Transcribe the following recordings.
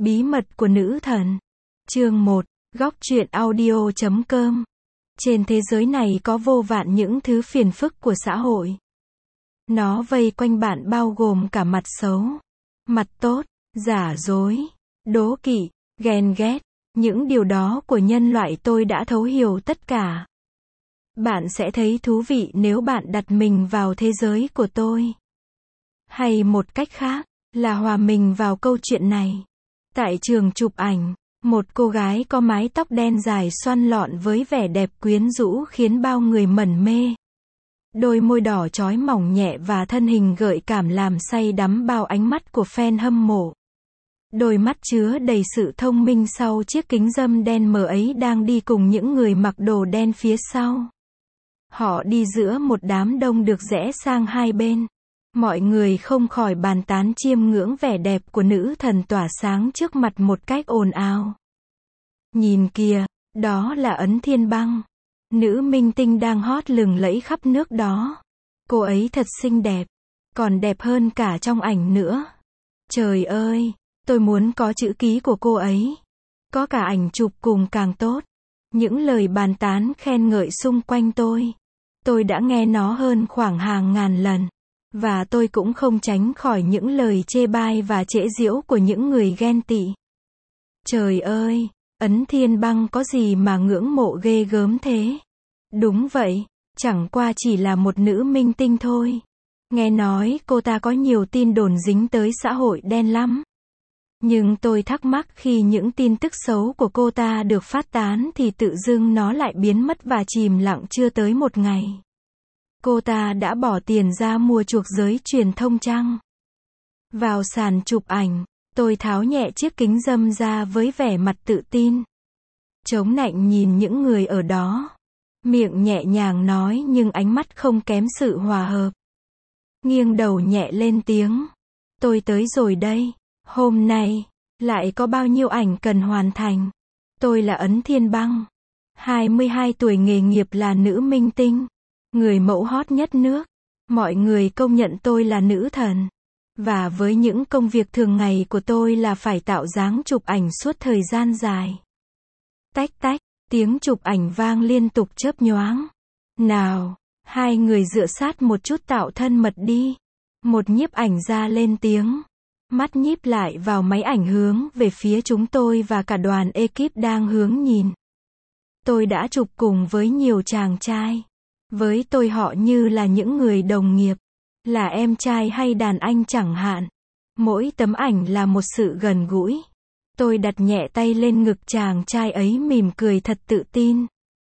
Bí mật của nữ thần. Chương 1, Góc truyện audio.com. Trên thế giới này có vô vạn những thứ phiền phức của xã hội. Nó vây quanh bạn bao gồm cả mặt xấu, mặt tốt, giả dối, đố kỵ, ghen ghét. Những điều đó của nhân loại tôi đã thấu hiểu tất cả. Bạn sẽ thấy thú vị nếu bạn đặt mình vào thế giới của tôi. Hay một cách khác, là hòa mình vào câu chuyện này. Tại trường chụp ảnh, một cô gái có mái tóc đen dài xoăn lọn với vẻ đẹp quyến rũ khiến bao người mẩn mê. Đôi môi đỏ chói mỏng nhẹ và thân hình gợi cảm làm say đắm bao ánh mắt của fan hâm mộ. Đôi mắt chứa đầy sự thông minh sau chiếc kính râm đen mờ ấy đang đi cùng những người mặc đồ đen phía sau. Họ đi giữa một đám đông được rẽ sang hai bên. Mọi người không khỏi bàn tán chiêm ngưỡng vẻ đẹp của nữ thần tỏa sáng trước mặt một cách ồn ào. Nhìn kìa, đó là Ấn Thiên Băng. Nữ minh tinh đang hot lừng lẫy khắp nước đó. Cô ấy thật xinh đẹp, còn đẹp hơn cả trong ảnh nữa. Trời ơi, tôi muốn có chữ ký của cô ấy. Có cả ảnh chụp cùng càng tốt. Những lời bàn tán khen ngợi xung quanh tôi đã nghe nó hơn khoảng hàng ngàn lần. Và tôi cũng không tránh khỏi những lời chê bai và chễ giễu của những người ghen tị. Trời ơi, Ấn Thiên Băng có gì mà ngưỡng mộ ghê gớm thế? Đúng vậy, chẳng qua chỉ là một nữ minh tinh thôi. Nghe nói cô ta có nhiều tin đồn dính tới xã hội đen lắm. Nhưng tôi thắc mắc khi những tin tức xấu của cô ta được phát tán thì tự dưng nó lại biến mất và chìm lặng chưa tới một ngày. Cô ta đã bỏ tiền ra mua chuộc giới truyền thông chăng? Vào sàn chụp ảnh, tôi tháo nhẹ chiếc kính râm ra với vẻ mặt tự tin. Chống nạnh nhìn những người ở đó. Miệng nhẹ nhàng nói nhưng ánh mắt không kém sự hòa hợp. Nghiêng đầu nhẹ lên tiếng. Tôi tới rồi đây. Hôm nay, lại có bao nhiêu ảnh cần hoàn thành. Tôi là Ấn Thiên Băng. 22 tuổi, nghề nghiệp là nữ minh tinh. Người mẫu hot nhất nước. Mọi người công nhận tôi là nữ thần. Và với những công việc thường ngày của tôi là phải tạo dáng chụp ảnh suốt thời gian dài. Tách tách, tiếng chụp ảnh vang liên tục chớp nhoáng. Nào, hai người dựa sát một chút tạo thân mật đi. Một nhiếp ảnh gia lên tiếng. Mắt nhíp lại vào máy ảnh hướng về phía chúng tôi và cả đoàn ekip đang hướng nhìn. Tôi đã chụp cùng với nhiều chàng trai. Với tôi họ như là những người đồng nghiệp, là em trai hay đàn anh chẳng hạn. Mỗi tấm ảnh là một sự gần gũi. Tôi đặt nhẹ tay lên ngực chàng trai ấy mỉm cười thật tự tin.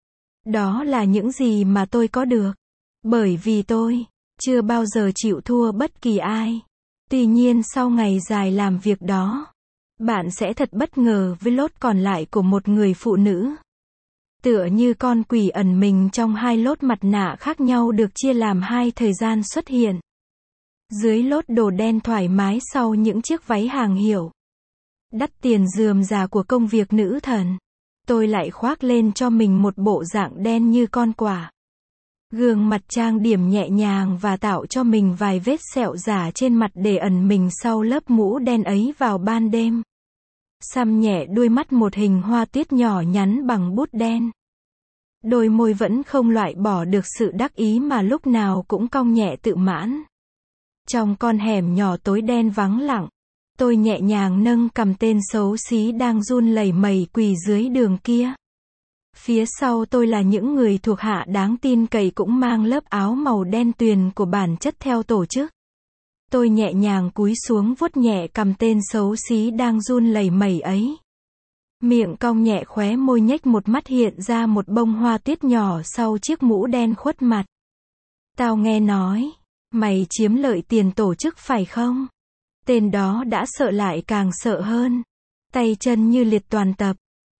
Đó là những gì mà tôi có được. Bởi vì tôi chưa bao giờ chịu thua bất kỳ ai. Tuy nhiên sau ngày dài làm việc đó, bạn sẽ thật bất ngờ với lốt còn lại của một người phụ nữ. Tựa như con quỷ ẩn mình trong hai lốt mặt nạ khác nhau được chia làm hai thời gian xuất hiện. Dưới lốt đồ đen thoải mái sau những chiếc váy hàng hiệu đắt tiền rườm rà của công việc nữ thần, tôi lại khoác lên cho mình một bộ dạng đen như con quả. Gương mặt trang điểm nhẹ nhàng và tạo cho mình vài vết sẹo giả trên mặt để ẩn mình sau lớp mũ đen ấy vào ban đêm. Xăm nhẹ đuôi mắt một hình hoa tuyết nhỏ nhắn bằng bút đen. Đôi môi vẫn không loại bỏ được sự đắc ý mà lúc nào cũng cong nhẹ tự mãn. Trong con hẻm nhỏ tối đen vắng lặng, tôi nhẹ nhàng nâng cầm tên xấu xí đang run lẩy mẩy quỳ dưới đường kia. Phía sau tôi là những người thuộc hạ đáng tin cậy cũng mang lớp áo màu đen tuyền của bản chất theo tổ chức. Tôi nhẹ nhàng cúi xuống vuốt nhẹ cầm tên xấu xí đang run lẩy mẩy ấy. Miệng cong nhẹ, khóe môi nhếch một mắt hiện ra một bông hoa tuyết nhỏ sau chiếc mũ đen khuất mặt. Tao nghe nói, mày chiếm lợi tiền tổ chức phải không? Tên đó đã sợ lại càng sợ hơn. Tay chân như liệt toàn tập.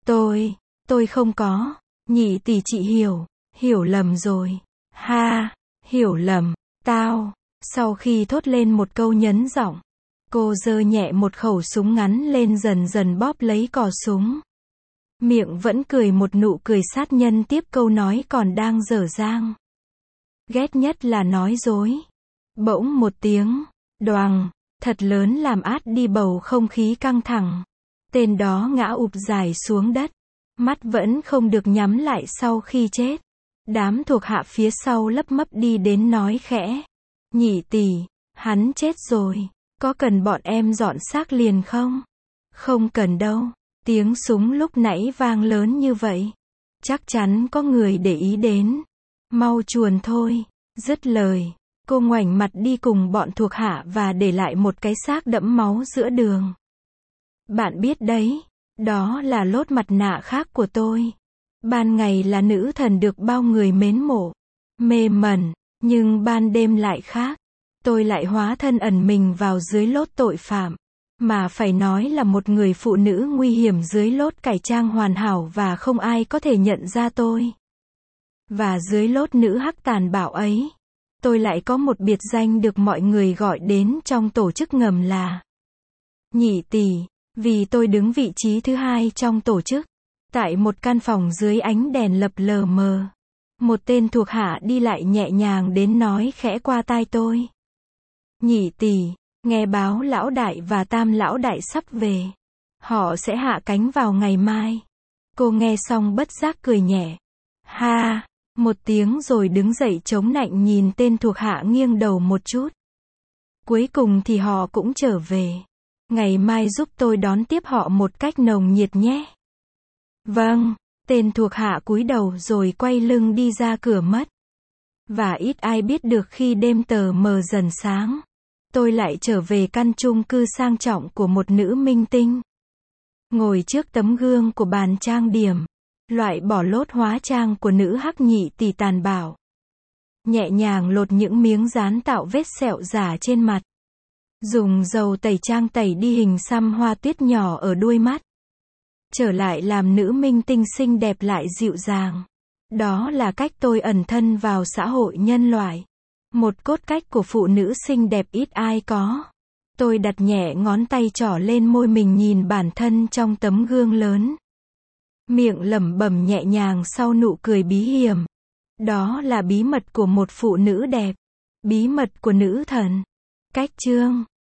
Tôi không có. Nhị tỷ chị hiểu lầm rồi. Ha, hiểu lầm, tao. Sau khi thốt lên một câu nhấn giọng, cô giơ nhẹ một khẩu súng ngắn lên dần dần bóp lấy cò súng. Miệng vẫn cười một nụ cười sát nhân tiếp câu nói còn đang dở dang. Ghét nhất là nói dối. Bỗng một tiếng, đoàng, thật lớn làm át đi bầu không khí căng thẳng. Tên đó ngã ụp dài xuống đất. Mắt vẫn không được nhắm lại sau khi chết. Đám thuộc hạ phía sau lấp mấp đi đến nói khẽ. Nhị tỷ, hắn chết rồi. Có cần bọn em dọn xác liền không? Không cần đâu. Tiếng súng lúc nãy vang lớn như vậy. Chắc chắn có người để ý đến. Mau chuồn thôi. Dứt lời, cô ngoảnh mặt đi cùng bọn thuộc hạ và để lại một cái xác đẫm máu giữa đường. Bạn biết đấy, đó là lốt mặt nạ khác của tôi. Ban ngày là nữ thần được bao người mến mộ, mê mẩn, nhưng ban đêm lại khác. Tôi lại hóa thân ẩn mình vào dưới lốt tội phạm. Mà phải nói là một người phụ nữ nguy hiểm dưới lốt cải trang hoàn hảo và không ai có thể nhận ra tôi. Và dưới lốt nữ hắc tàn bạo ấy, tôi lại có một biệt danh được mọi người gọi đến trong tổ chức ngầm là Nhị tỷ, vì tôi đứng vị trí thứ hai trong tổ chức. Tại một căn phòng dưới ánh đèn lập lờ mờ, một tên thuộc hạ đi lại nhẹ nhàng đến nói khẽ qua tai tôi. Nhị tỷ, nghe báo lão đại và tam lão đại sắp về. Họ sẽ hạ cánh vào ngày mai. Cô nghe xong bất giác cười nhẹ. Ha, một tiếng rồi đứng dậy chống nạnh nhìn tên thuộc hạ nghiêng đầu một chút. Cuối cùng thì họ cũng trở về. Ngày mai giúp tôi đón tiếp họ một cách nồng nhiệt nhé. Vâng, tên thuộc hạ cúi đầu rồi quay lưng đi ra cửa mất. Và ít ai biết được khi đêm tờ mờ dần sáng, tôi lại trở về căn chung cư sang trọng của một nữ minh tinh. Ngồi trước tấm gương của bàn trang điểm, loại bỏ lốt hóa trang của nữ hắc nhị tỷ tàn bạo. Nhẹ nhàng lột những miếng dán tạo vết sẹo giả trên mặt. Dùng dầu tẩy trang tẩy đi hình xăm hoa tuyết nhỏ ở đuôi mắt. Trở lại làm nữ minh tinh xinh đẹp lại dịu dàng. Đó là cách tôi ẩn thân vào xã hội nhân loại. Một cốt cách của phụ nữ xinh đẹp ít ai có. Tôi đặt nhẹ ngón tay trỏ lên môi mình nhìn bản thân trong tấm gương lớn. Miệng lẩm bẩm nhẹ nhàng sau nụ cười bí hiểm. Đó là bí mật của một phụ nữ đẹp. Bí mật của nữ thần. Cách chương